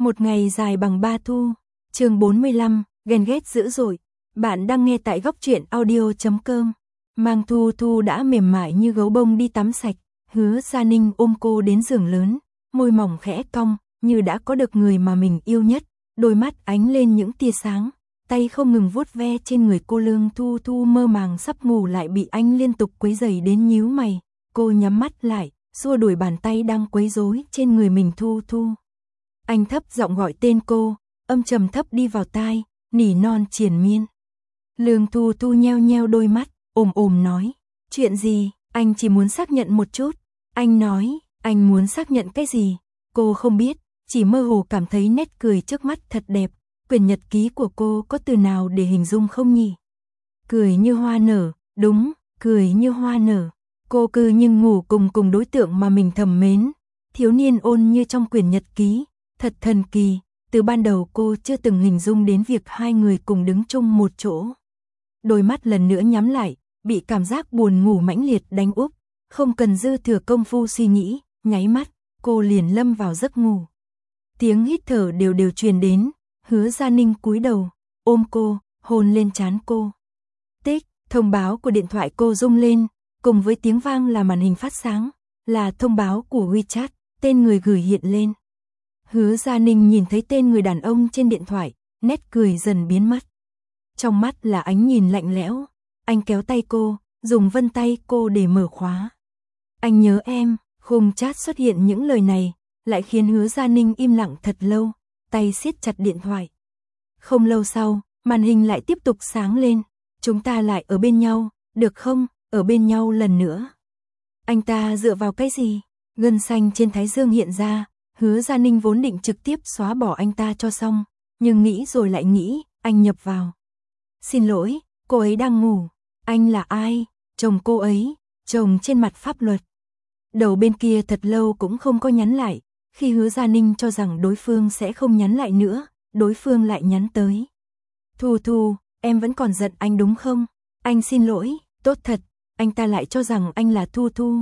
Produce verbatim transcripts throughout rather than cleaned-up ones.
Một ngày dài bằng ba thu, chương bốn mươi lăm, ghen ghét dữ dội. Bạn đang nghe tại góc truyện audio chấm com. Mang Thu Thu đã mềm mại như gấu bông đi tắm sạch, Hứa Gia Ninh ôm cô đến giường lớn, môi mỏng khẽ cong, như đã có được người mà mình yêu nhất, đôi mắt ánh lên những tia sáng, tay không ngừng vuốt ve trên người cô. Lương Thu Thu mơ màng sắp ngủ lại bị anh liên tục quấy rầy đến nhíu mày, cô nhắm mắt lại, xua đuổi bàn tay đang quấy rối trên người mình. Thu Thu. Anh thấp giọng gọi tên cô, âm trầm thấp đi vào tai, nỉ non triền miên. Lương Thu Thu nheo nheo đôi mắt, ồm ồm nói, chuyện gì, anh chỉ muốn xác nhận một chút. Anh nói, anh muốn xác nhận cái gì? Cô không biết, chỉ mơ hồ cảm thấy nét cười trước mắt thật đẹp. Quyển nhật ký của cô có từ nào để hình dung không nhỉ? Cười như hoa nở, đúng, cười như hoa nở. Cô cứ nhưng ngủ cùng cùng đối tượng mà mình thầm mến. Thiếu niên ôn như trong quyển nhật ký, thật thần kỳ. Từ ban đầu cô chưa từng hình dung đến việc hai người cùng đứng chung một chỗ. Đôi mắt lần nữa nhắm lại, bị cảm giác buồn ngủ mãnh liệt đánh úp. Không cần dư thừa công phu suy nghĩ, nháy mắt, cô liền lâm vào giấc ngủ. Tiếng hít thở đều đều truyền đến, Hứa Gia Ninh cúi đầu, ôm cô, hôn lên trán cô. Tích, thông báo của điện thoại cô rung lên, cùng với tiếng vang là màn hình phát sáng, là thông báo của WeChat, tên người gửi hiện lên. Hứa Gia Ninh nhìn thấy tên người đàn ông trên điện thoại, nét cười dần biến mất. Trong mắt là ánh nhìn lạnh lẽo, anh kéo tay cô, dùng vân tay cô để mở khóa. Anh nhớ em, khung chat xuất hiện những lời này, lại khiến Hứa Gia Ninh im lặng thật lâu, tay siết chặt điện thoại. Không lâu sau, màn hình lại tiếp tục sáng lên, chúng ta lại ở bên nhau, được không, ở bên nhau lần nữa. Anh ta dựa vào cái gì? Gân xanh trên thái dương hiện ra, Hứa Gia Ninh vốn định trực tiếp xóa bỏ anh ta cho xong, nhưng nghĩ rồi lại nghĩ, anh nhập vào. Xin lỗi, cô ấy đang ngủ. Anh là ai? Chồng cô ấy, chồng trên mặt pháp luật. Đầu bên kia thật lâu cũng không có nhắn lại, khi Hứa Gia Ninh cho rằng đối phương sẽ không nhắn lại nữa, đối phương lại nhắn tới. Thu Thu, em vẫn còn giận anh đúng không? Anh xin lỗi, tốt thật, anh ta lại cho rằng anh là Thu Thu.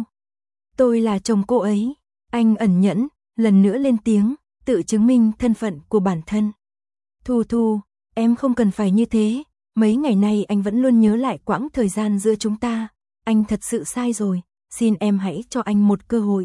Tôi là chồng cô ấy. Anh ẩn nhẫn, lần nữa lên tiếng, tự chứng minh thân phận của bản thân. Thu Thu, em không cần phải như thế, mấy ngày nay anh vẫn luôn nhớ lại quãng thời gian giữa chúng ta, anh thật sự sai rồi, xin em hãy cho anh một cơ hội.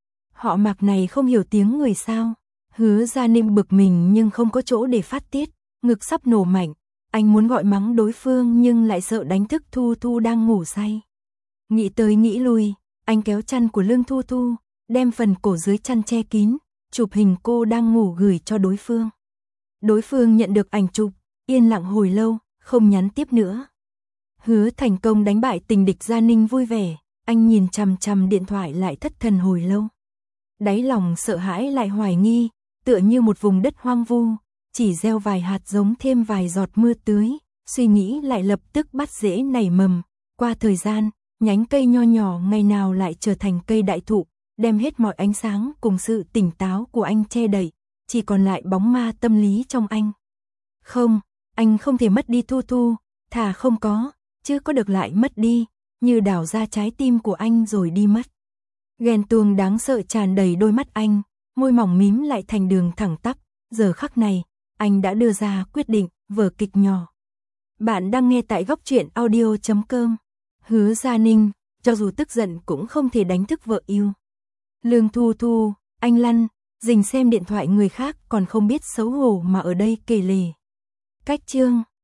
Họ Mạc này không hiểu tiếng người sao? Hứa Gia Ninh bực mình nhưng không có chỗ để phát tiết, ngực sắp nổ mạnh, anh muốn gọi mắng đối phương nhưng lại sợ đánh thức Thu Thu đang ngủ say. Nghĩ tới nghĩ lui, anh kéo chăn của Lương Thu Thu, đem phần cổ dưới chăn che kín, chụp hình cô đang ngủ gửi cho đối phương. Đối phương nhận được ảnh chụp, yên lặng hồi lâu, không nhắn tiếp nữa. Hứa thành công đánh bại tình địch. Gia Ninh vui vẻ, anh nhìn chằm chằm điện thoại lại thất thần hồi lâu. Đáy lòng sợ hãi lại hoài nghi, tựa như một vùng đất hoang vu, chỉ gieo vài hạt giống thêm vài giọt mưa tưới, suy nghĩ lại lập tức bắt rễ nảy mầm. Qua thời gian, nhánh cây nho nhỏ ngày nào lại trở thành cây đại thụ, đem hết mọi ánh sáng cùng sự tỉnh táo của anh che đậy, chỉ còn lại bóng ma tâm lý trong anh. Không, anh không thể mất đi Thu Thu, thà không có, chứ có được lại mất đi, như đào ra trái tim của anh rồi đi mất. Ghen tuông đáng sợ tràn đầy đôi mắt anh, môi mỏng mím lại thành đường thẳng tắp, giờ khắc này, anh đã đưa ra quyết định, vở kịch nhỏ. Bạn đang nghe tại góc truyện audio chấm com. Hứa Gia Ninh, cho dù tức giận cũng không thể đánh thức vợ yêu. Lương Thu Thu, anh lăn, rình xem điện thoại người khác còn không biết xấu hổ mà ở đây kể lể. Cách chương